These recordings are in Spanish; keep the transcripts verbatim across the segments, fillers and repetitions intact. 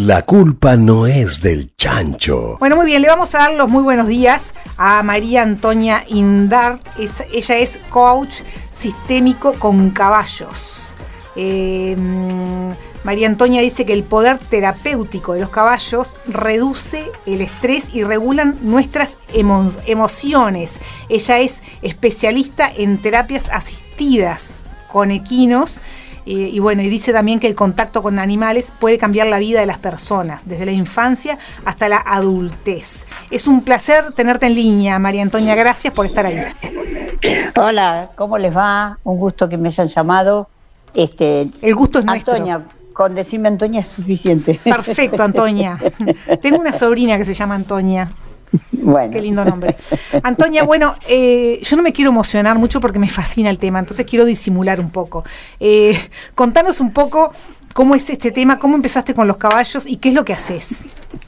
La culpa no es del chancho. Bueno, muy bien, le vamos a dar los muy buenos días a María Antonia Indart. Es, ella es coach sistémico con caballos. Eh, María Antonia dice que el poder terapéutico de los caballos reduce el estrés y regulan nuestras emo- emociones. Ella es especialista en terapias asistidas con equinos. Eh, y bueno, y dice también que el contacto con animales puede cambiar la vida de las personas, desde la infancia hasta la adultez. Es un placer tenerte en línea, María Antonia, gracias por estar ahí. Hola, ¿cómo les va? Un gusto que me hayan llamado. Este, el gusto es nuestro. Antonia, con decirme Antonia es suficiente. Perfecto, Antonia. Tengo una sobrina que se llama Antonia. Bueno. Qué lindo nombre. Antonia, bueno, eh, yo no me quiero emocionar mucho porque me fascina el tema, entonces quiero disimular un poco. Eh, contanos un poco cómo es este tema, cómo empezaste con los caballos y qué es lo que haces.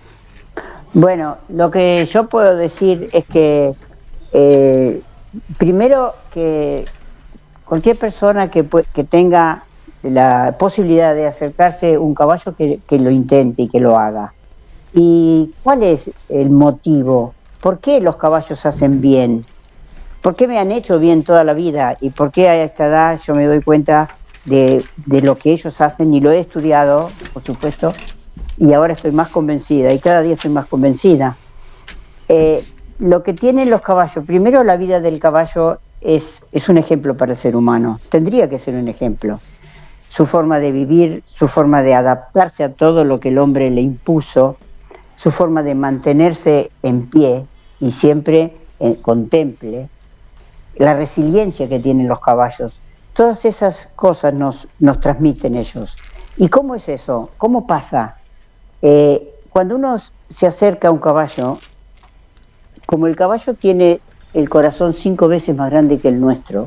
Bueno, lo que yo puedo decir es que, eh, primero, que cualquier persona que, que tenga la posibilidad de acercarse a un caballo, que, que lo intente y que lo haga. ¿Y cuál es el motivo? ¿Por qué los caballos hacen bien? ¿Por qué me han hecho bien toda la vida? ¿Y por qué a esta edad yo me doy cuenta de, de lo que ellos hacen? Y lo he estudiado, por supuesto, y ahora estoy más convencida, y cada día estoy más convencida. Eh, lo que tienen los caballos, primero, la vida del caballo es, es un ejemplo para el ser humano, tendría que ser un ejemplo. Su forma de vivir, su forma de adaptarse a todo lo que el hombre le impuso, su forma de mantenerse en pie y siempre eh, contemple, la resiliencia que tienen los caballos. Todas esas cosas nos, nos transmiten ellos. ¿Y cómo es eso? ¿Cómo pasa? Eh, cuando uno se acerca a un caballo, como el caballo tiene el corazón cinco veces más grande que el nuestro,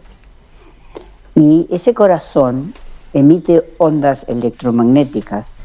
y ese corazón emite ondas electromagnéticas,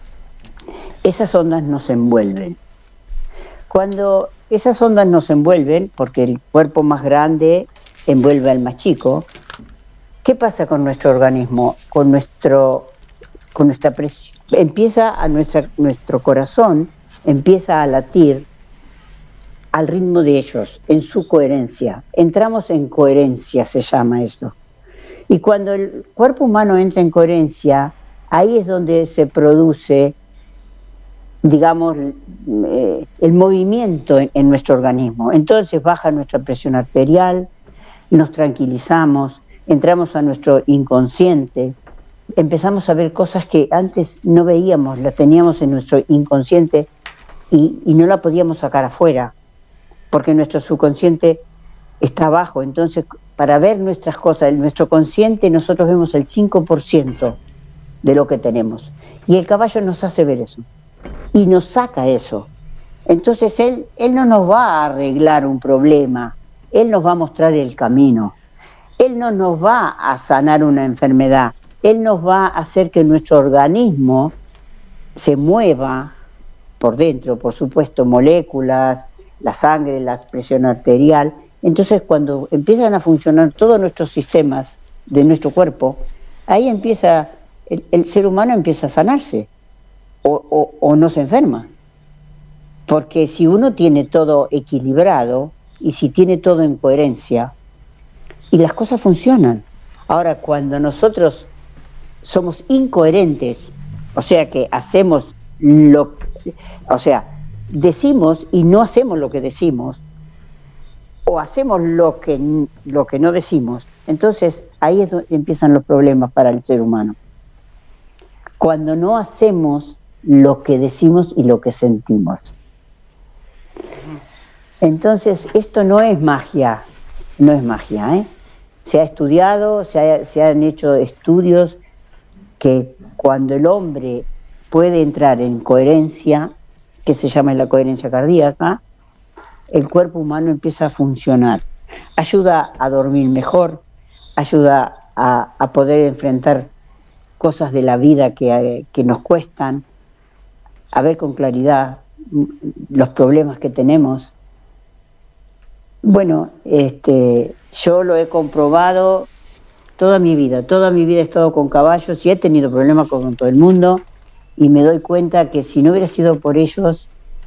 esas ondas nos envuelven. Cuando esas ondas nos envuelven, porque el cuerpo más grande envuelve al más chico, ¿qué pasa con nuestro organismo? Con nuestro, con nuestra presión, empieza a nuestra, nuestro corazón empieza a latir al ritmo de ellos, en su coherencia. Entramos en coherencia, se llama eso. Y cuando el cuerpo humano entra en coherencia, ahí es donde se produce, digamos, eh, el movimiento en, en nuestro organismo. Entonces baja nuestra presión arterial, nos tranquilizamos, entramos a nuestro inconsciente, empezamos a ver cosas que antes no veíamos, las teníamos en nuestro inconsciente y, y no la podíamos sacar afuera, porque nuestro subconsciente está abajo. Entonces, para ver nuestras cosas, en nuestro consciente nosotros vemos el cinco por ciento de lo que tenemos. Y el caballo nos hace ver eso. Y nos saca eso. Entonces él, él no nos va a arreglar un problema, él nos va a mostrar el camino. Él no nos va a sanar una enfermedad, él nos va a hacer que nuestro organismo se mueva por dentro, por supuesto, moléculas, la sangre, la presión arterial. Entonces, cuando empiezan a funcionar todos nuestros sistemas de nuestro cuerpo, ahí empieza, el, el ser humano empieza a sanarse o, o, o no se enferma. Porque si uno tiene todo equilibrado y si tiene todo en coherencia, y las cosas funcionan. Ahora, cuando nosotros somos incoherentes, o sea que hacemos lo, o sea, decimos y no hacemos lo que decimos, o hacemos lo que, lo que no decimos, entonces ahí es donde empiezan los problemas para el ser humano. Cuando no hacemos lo que decimos y lo que sentimos. Entonces, esto no es magia, no es magia, ¿eh? Se ha estudiado, se, ha, se han hecho estudios que cuando el hombre puede entrar en coherencia, que se llama la coherencia cardíaca, el cuerpo humano empieza a funcionar. Ayuda a dormir mejor, ayuda a, a poder enfrentar cosas de la vida que, que nos cuestan, a ver con claridad los problemas que tenemos. Bueno, este, yo lo he comprobado toda mi vida, toda mi vida he estado con caballos y he tenido problemas con todo el mundo y me doy cuenta que si no hubiera sido por ellos,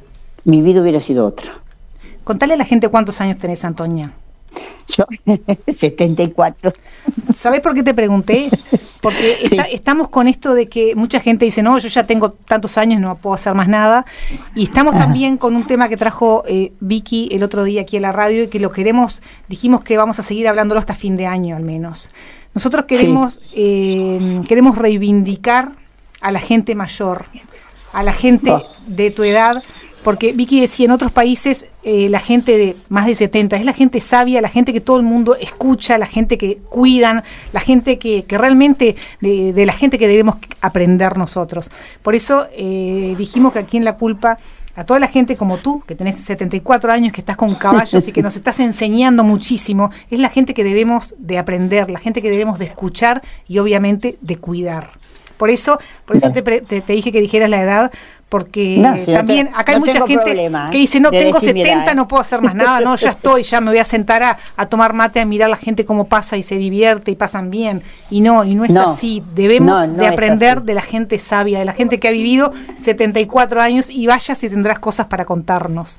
mi vida hubiera sido otra. Contale a la gente cuántos años tenés, Antonia. Yo, setenta y cuatro. ¿Sabés por qué te pregunté? Porque está, sí. estamos con esto de que mucha gente dice, no, yo ya tengo tantos años, no puedo hacer más nada. Y estamos ah. también con un tema que trajo eh, Vicky el otro día aquí a la radio y que lo queremos, dijimos que vamos a seguir hablándolo hasta fin de año al menos. Nosotros queremos, sí. eh, queremos reivindicar a la gente mayor, a la gente oh. de tu edad, porque Vicky decía, en otros países eh, la gente de más de setenta es la gente sabia, la gente que todo el mundo escucha, la gente que cuidan, la gente que, que realmente, de, de la gente que debemos aprender nosotros. Por eso eh, dijimos que aquí en La Culpa, a toda la gente como tú, que tenés setenta y cuatro años, que estás con caballos y que nos estás enseñando muchísimo, es la gente que debemos de aprender, la gente que debemos de escuchar y obviamente de cuidar. Por eso, por eso te, te, te dije que dijeras la edad, porque no, si también no te, acá hay no mucha gente problema, que dice, no, tengo setenta, edad, ¿eh? No puedo hacer más nada, no, ya estoy, ya me voy a sentar a, a tomar mate, a mirar a la gente cómo pasa y se divierte y pasan bien, y no, y no es no, así, debemos no, no de aprender de la gente sabia, de la gente que ha vivido setenta y cuatro años, y vayas y tendrás cosas para contarnos.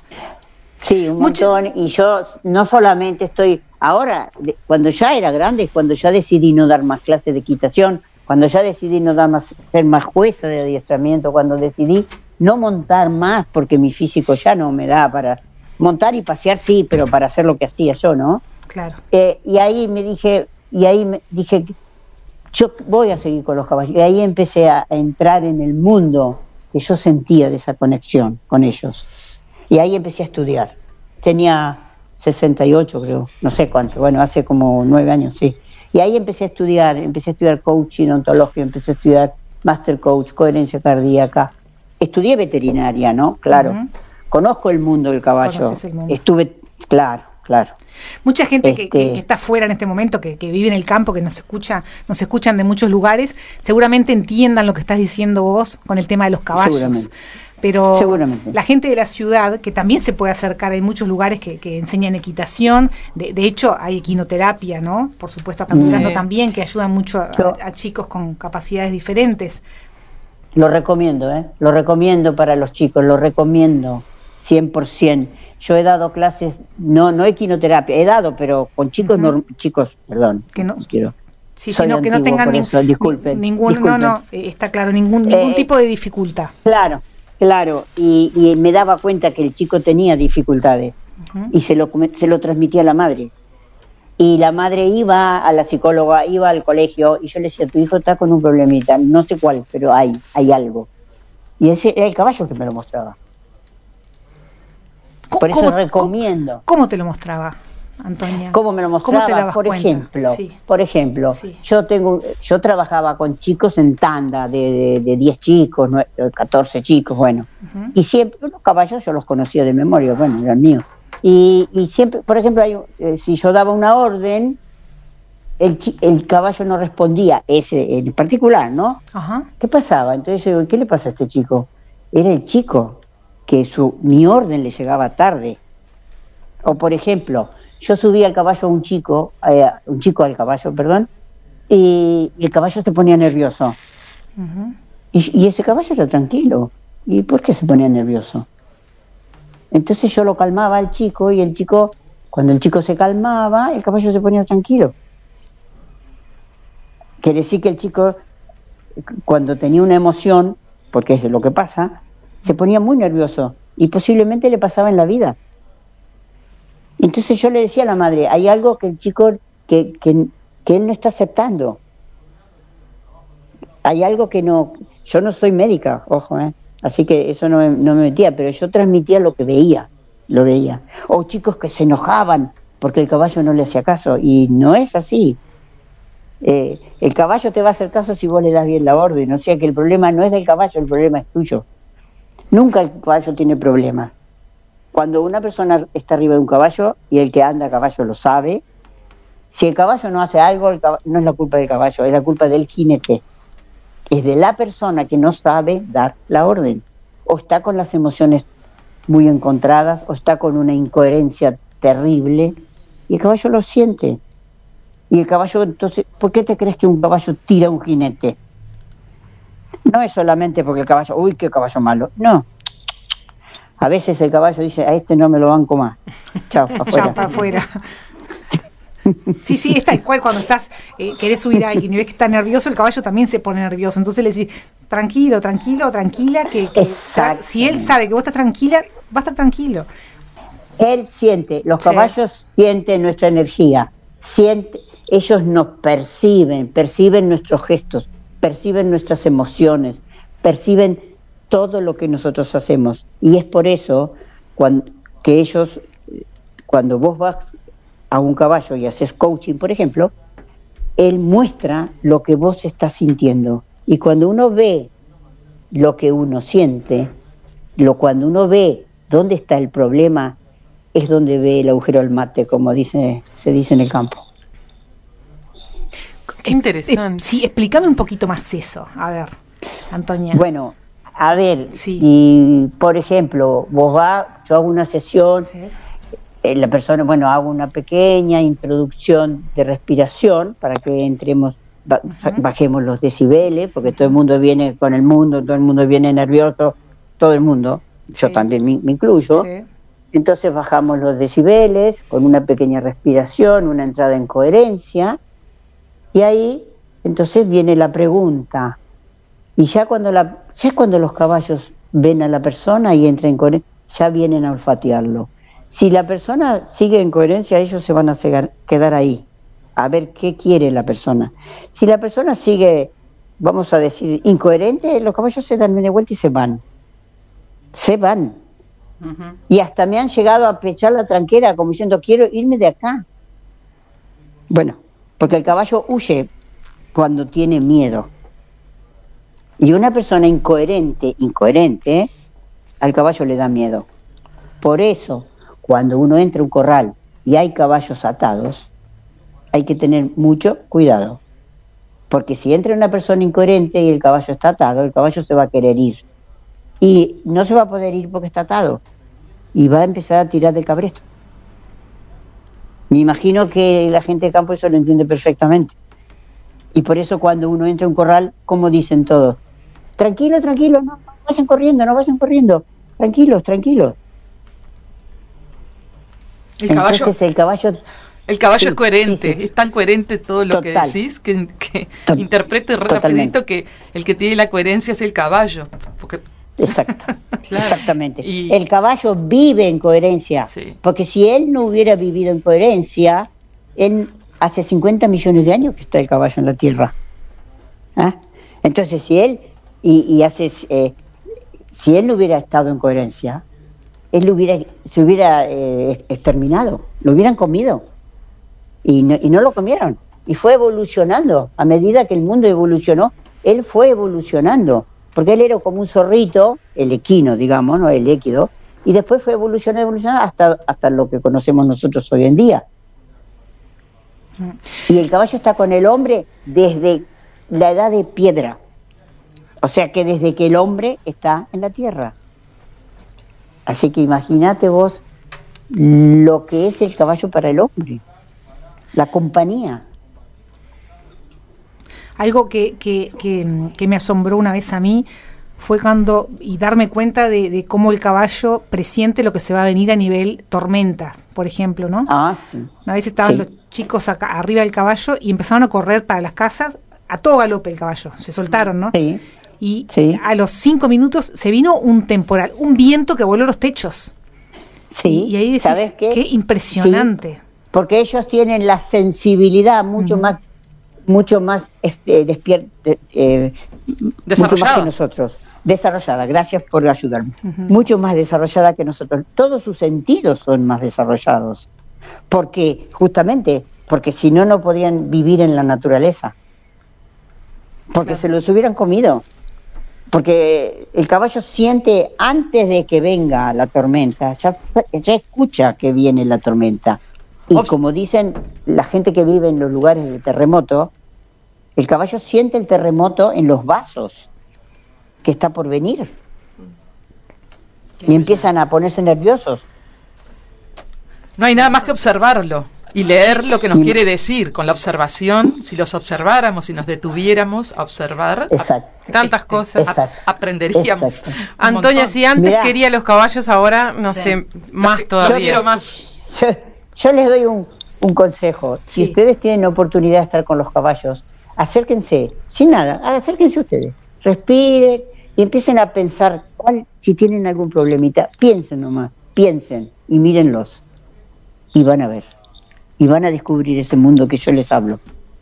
Sí, un Mucho... montón, y yo no solamente estoy, ahora, cuando ya era grande, cuando ya decidí no dar más clases de equitación, cuando ya decidí no dar más, ser más jueza de adiestramiento, cuando decidí no montar más, porque mi físico ya no me da para montar y pasear, sí, pero para hacer lo que hacía yo, ¿no? Claro. Eh, y ahí me dije, y ahí me dije, yo voy a seguir con los caballos. Y ahí empecé a, a entrar en el mundo que yo sentía de esa conexión con ellos. Y ahí empecé a estudiar. Tenía sesenta y ocho, creo, no sé cuánto, bueno, hace como nueve años, sí. Y ahí empecé a estudiar, empecé a estudiar coaching ontológico, empecé a estudiar master coach, coherencia cardíaca. Estudié veterinaria, ¿no? Claro. Uh-huh. Conozco el mundo del caballo. El mundo. Estuve, claro, claro. Mucha gente este... que, que, que está fuera en este momento, que, que vive en el campo, que nos escucha, nos escuchan de muchos lugares, seguramente entiendan lo que estás diciendo vos con el tema de los caballos. Seguramente. Pero Seguramente. La gente de la ciudad, que también se puede acercar, hay muchos lugares que, que enseñan equitación, de, de hecho hay equinoterapia, ¿no? Por supuesto acá en Miranda sí. también, que ayudan mucho a, Yo, a chicos con capacidades diferentes. Lo recomiendo, ¿eh? Lo recomiendo para los chicos, lo recomiendo cien por ciento. Yo he dado clases, no no equinoterapia, he dado, pero con chicos, uh-huh. no, chicos, perdón, que no, no quiero. Sí, sino antiguo, que no tengan nin, eso, disculpen, ningún, disculpen. no, no, está claro, ningún, ningún eh, tipo de dificultad. Claro. Claro, y, y me daba cuenta que el chico tenía dificultades uh-huh. y se lo, se lo transmitía a la madre. Y la madre iba a la psicóloga, iba al colegio, y yo le decía, tu hijo está con un problemita, no sé cuál, pero hay, hay algo. Y ese era el caballo que me lo mostraba. Por eso ¿Cómo, recomiendo. ¿cómo, ¿Cómo te lo mostraba, Antonia? ¿Cómo me lo mostraba? ¿Cómo te dabas por cuenta? ejemplo, sí. por ejemplo, sí. yo tengo, yo trabajaba con chicos en tanda de, de, de diez chicos, nueve, catorce chicos, bueno, uh-huh. y siempre los caballos yo los conocía de memoria, bueno, eran míos. Y, y siempre, por ejemplo, hay, eh, si yo daba una orden, el, el caballo no respondía, ese en particular, ¿no? Uh-huh. ¿Qué pasaba? Entonces yo digo, ¿qué le pasa a este chico? Era el chico que su mi orden le llegaba tarde. O por ejemplo, yo subí al caballo a un chico, eh, un chico al caballo, perdón, y, y el caballo se ponía nervioso. Uh-huh. Y, y ese caballo era tranquilo. ¿Y por qué se ponía nervioso? Entonces yo lo calmaba al chico y el chico, cuando el chico se calmaba, el caballo se ponía tranquilo. Quiere decir que el chico, cuando tenía una emoción, porque es lo que pasa, se ponía muy nervioso y posiblemente le pasaba en la vida. Entonces yo le decía a la madre, hay algo que el chico, que, que, que él no está aceptando. Hay algo que no, yo no soy médica, ojo, ¿eh? Así que eso no me, no me metía, pero yo transmitía lo que veía, lo veía. O chicos que se enojaban porque el caballo no le hacía caso, y no es así. Eh, el caballo te va a hacer caso si vos le das bien la orden, o sea que el problema no es del caballo, el problema es tuyo. Nunca el caballo tiene problema. Cuando una persona está arriba de un caballo, y el que anda a caballo lo sabe, si el caballo no hace algo, el caballo, no es la culpa del caballo, es la culpa del jinete. Es de la persona que no sabe dar la orden. O está con las emociones muy encontradas, o está con una incoherencia terrible, y el caballo lo siente. Y el caballo, entonces, ¿por qué te crees que un caballo tira a un jinete? No es solamente porque el caballo, uy, qué caballo malo, no. A veces el caballo dice, a este no me lo banco más. Chao, para afuera. Chao, para afuera. Sí, sí, es tal cual cuando estás, eh, querés subir a alguien y ves que está nervioso, el caballo también se pone nervioso. Entonces le decís, tranquilo, tranquilo, tranquila, que, que tra- si él sabe que vos estás tranquila, va a estar tranquilo. Él siente, los Sí. caballos sienten nuestra energía, siente, ellos nos perciben, perciben nuestros gestos, perciben nuestras emociones, perciben todo lo que nosotros hacemos. Y es por eso cuando, que ellos, cuando vos vas a un caballo y haces coaching, por ejemplo, él muestra lo que vos estás sintiendo. Y cuando uno ve lo que uno siente, lo cuando uno ve dónde está el problema, es donde ve el agujero al mate, como dice, se dice en el campo. Qué interesante. Eh, sí, explícame un poquito más eso. A ver, Antonia. Bueno, a ver, Sí. si por ejemplo vos vas, yo hago una sesión, Sí. eh, la persona, bueno, hago una pequeña introducción de respiración para que entremos, ba- Uh-huh. bajemos los decibeles, porque Uh-huh. todo el mundo viene con el mundo, todo el mundo viene nervioso, todo el mundo, yo Sí. también me, me incluyo. Sí. Entonces bajamos los decibeles con una pequeña respiración, una entrada en coherencia, y ahí entonces viene la pregunta. Y ya cuando, la, ya cuando los caballos ven a la persona y entran en coherencia, ya vienen a olfatearlo. Si la persona sigue en coherencia, ellos se van a cegar, quedar ahí, a ver qué quiere la persona. Si la persona sigue, vamos a decir, incoherente, los caballos se dan media vuelta y se van. Se van. Uh-huh. Y hasta me han llegado a pechar la tranquera como diciendo, quiero irme de acá. Bueno, porque el caballo huye cuando tiene miedo. Y una persona incoherente, incoherente, al caballo le da miedo. Por eso, cuando uno entra a un corral y hay caballos atados, hay que tener mucho cuidado. Porque si entra una persona incoherente y el caballo está atado, el caballo se va a querer ir. Y no se va a poder ir porque está atado. Y va a empezar a tirar del cabresto. Me imagino que la gente de campo eso lo entiende perfectamente. Y por eso cuando uno entra a un corral, como dicen todos, tranquilo, tranquilo, no, no vayan corriendo, no vayan corriendo, tranquilos, tranquilos. El caballo, Entonces el caballo... El caballo sí, es coherente, sí, sí. Es tan coherente todo lo Total. que decís que, que Tot- interpreto rapidito totalmente. que el que tiene la coherencia es el caballo. Porque... Exacto, claro. Exactamente. Y... El caballo vive en coherencia, sí. Porque si él no hubiera vivido en coherencia, él, hace cincuenta millones de años que está el caballo en la tierra. ¿Ah? Entonces, si él, y, y hace, eh, si él no hubiera estado en coherencia, él lo hubiera, se hubiera eh, exterminado, lo hubieran comido. Y no, y no lo comieron. Y fue evolucionando. A medida que el mundo evolucionó, él fue evolucionando. Porque él era como un zorrito, el equino, digamos, no el équido, y después fue evolucionando, evolucionando hasta, hasta lo que conocemos nosotros hoy en día. Y el caballo está con el hombre desde la edad de piedra. O sea que desde que el hombre está en la tierra. Así que imagínate vos lo que es el caballo para el hombre. La compañía. Algo que, que, que, que me asombró una vez a mí fue cuando, y darme cuenta de, de cómo el caballo presiente lo que se va a venir a nivel tormentas, por ejemplo, ¿no? Ah, sí. Una vez estaban sí. los chicos acá, arriba del caballo y empezaron a correr para las casas, a todo galope el caballo, se soltaron, ¿no? Sí. Y sí. a los cinco minutos se vino un temporal, un viento que voló los techos. Sí. Y, y ahí decís, ¿sabes qué? qué impresionante. Sí, porque ellos tienen la sensibilidad mucho uh-huh. más mucho más este, despierta, eh, mucho más que nosotros, desarrollada, gracias por ayudarme, uh-huh. mucho más desarrollada que nosotros, todos sus sentidos son más desarrollados, porque justamente, porque si no, no podrían vivir en la naturaleza, porque claro. se los hubieran comido, porque el caballo siente antes de que venga la tormenta, ya, ya escucha que viene la tormenta, y oh. como dicen la gente que vive en los lugares de terremoto, el caballo siente el terremoto en los vasos que está por venir. Y empiezan a ponerse nerviosos. No hay nada más que observarlo. Y leer lo que nos Y- quiere decir con la observación. Si los observáramos, si nos detuviéramos a observar, Exacto. a- tantas cosas a- Exacto. aprenderíamos. Exacto. un Antonia, montón. si antes Mirá. quería los caballos, ahora no Sí. sé, más Yo todavía. quiero más. Yo, yo les doy un, un consejo. Si Sí. ustedes tienen oportunidad de estar con los caballos, acérquense, sin nada, acérquense ustedes, respiren y empiecen a pensar cuál, si tienen algún problemita, piensen nomás, piensen y mírenlos y van a ver, y van a descubrir ese mundo que yo les hablo.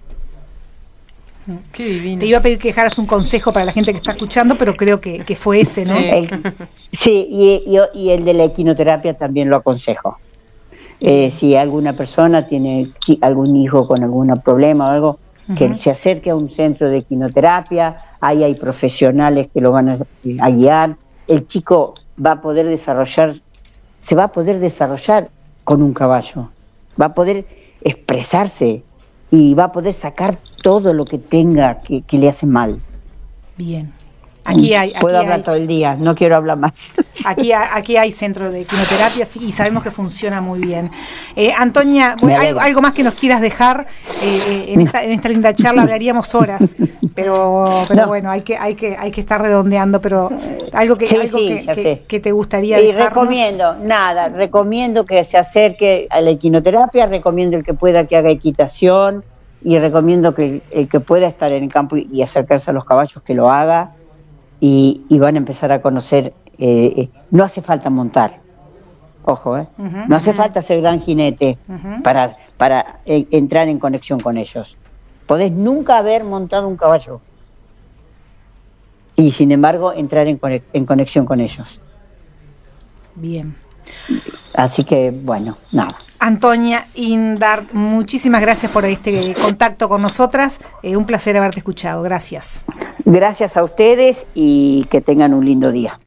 Qué divino. Te iba a pedir que dejaras un consejo para la gente que está escuchando, pero creo que, que fue ese, ¿no? Sí. El- sí, y, y- y el de la equinoterapia también lo aconsejo. Eh, si alguna persona tiene qui- algún hijo con algún problema o algo, que Ujú. se acerque a un centro de equinoterapia, ahí hay profesionales que lo van a, a guiar, el chico va a poder desarrollar, se va a poder desarrollar con un caballo, va a poder expresarse y va a poder sacar todo lo que tenga que, que le hace mal. Bien. Aquí hay, aquí Puedo hablar hay, todo el día, no quiero hablar más. aquí hay, aquí hay centro de quimioterapia, sí, y sabemos que funciona muy bien. Eh, Antonia, Me bueno, ¿algo, alegra. algo más que nos quieras dejar eh, eh, en, esta, en esta linda charla? Hablaríamos horas, pero, pero No. bueno, hay que, hay que, hay que estar redondeando, pero algo que, Sí, algo sí, que, ya que- sé. que te gustaría Y dejarnos. recomiendo, nada, recomiendo que se acerque a la equinoterapia, recomiendo el que pueda que haga equitación y recomiendo que el, el que pueda estar en el campo y, y acercarse a los caballos que lo haga y, y van a empezar a conocer, eh, eh, no hace falta montar, ojo, eh, Ujú, no hace ujú. falta ser gran jinete Ujú. para, para eh, entrar en conexión con ellos. Podés nunca haber montado un caballo y sin embargo entrar en, conec- en conexión con ellos. Bien. Así que, bueno, nada. Antonia Indart, muchísimas gracias por este contacto con nosotras. Eh, un placer haberte escuchado. Gracias. Gracias a ustedes y que tengan un lindo día.